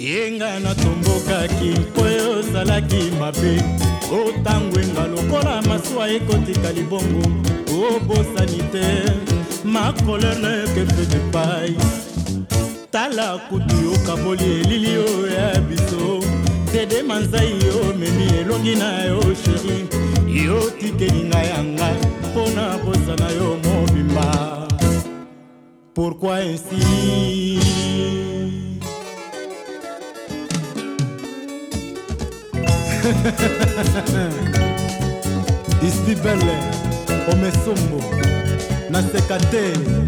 yenga natombokaki mpo ozalaki mabe otangwenga lokola masuwa ekotika libongo obosani te ma colère ne que fait de paille tala kutu okaboli elili oyo ya biso dede manzai yo memi elongi na yo sheri yo tikelinga yanga mpo na bosana yo mobimba. Pourquoi ainsi? Ici belle omesombo nasekate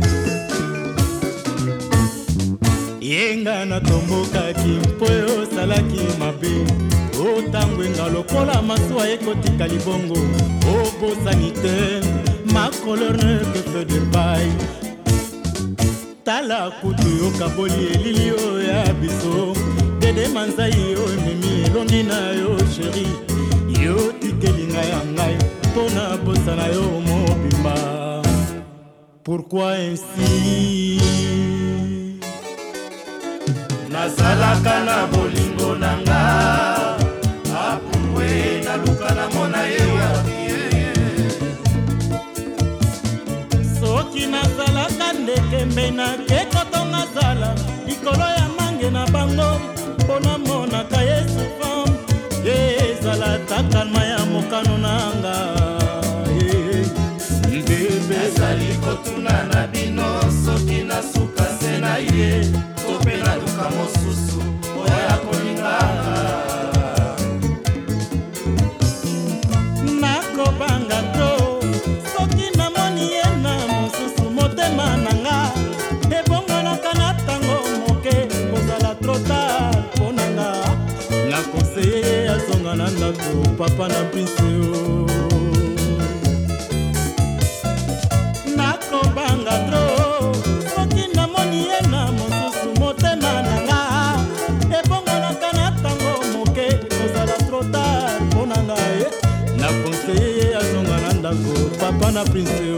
yenga natombokaki mpo osalaki mabe otangwenga lokola masuwa ekotika libongo obosani te ma colère ne que fait de paille tala kutu okaboli elili oyo ya biso dede manzai yo ememi elongi na yo sheri yo tikelinga ya ngai mpo na bosana yo mobimba. Pourquoi ainsi? nazalaka na bolingo na nga apumbwe naluka na mona ye soki nazalaka ndeke mbe nakekotonga zala likolo ya mange na bango mpo namonaka ye souvent ezala takalma ya mokano nanga mbebe ezali kotuna na bino soki nasuka se na ye to mpe naluka mosusu oya kolinganga nakobanga to soki namoni ye na mosusu motema nanga ebongolaka na ntango moke kozala trotard mpo nanga nakonseye ye azonga na ndako papa na prince yo nakobanga tro soki namoni ye na mosusu motema nanga ebongolaka na ntango moke kozala trotard mpo nanga ye nakonseye ye azonga na ndako papa na prince yo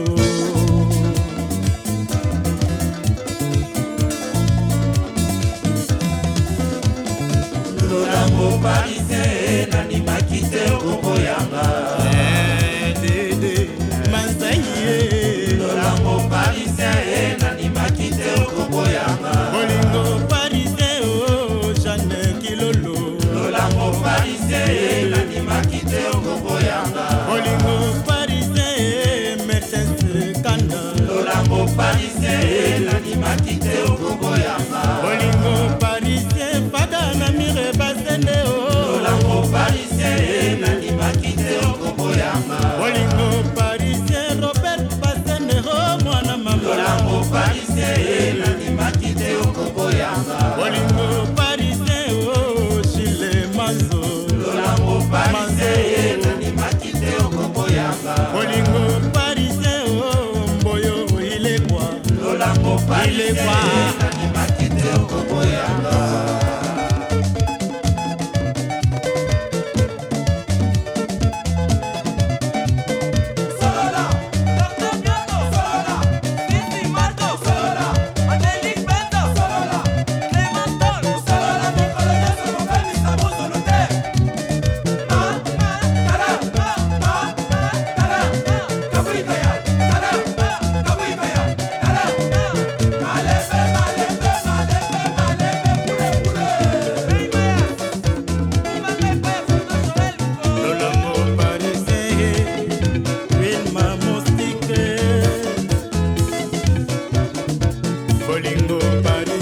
lolango parisien nandimaki te okoboyanga dede manzai ye lolango parisien nandimaki te okoboyanga bolingo parisien o Jeanne Kilolo lolango parisien nandimaki te okoboyanga bolingo parisien Mercedes Kanda lolango parisien nandimaki te okoboyanga bolingo parisien fada na mire basende o lolango parisien nandimaki te okoboyanga bolingo parisien Robert basende o mwana mama lolango parisien nandimaki te okoboyanga bolingo parisien o Chile Manzo lolango parisien nandimaki te okoboyanga bolingo parisien o Mboyo ilekwa lolango parisien ilekwa nandimaki te okoboyanga bolingo parisien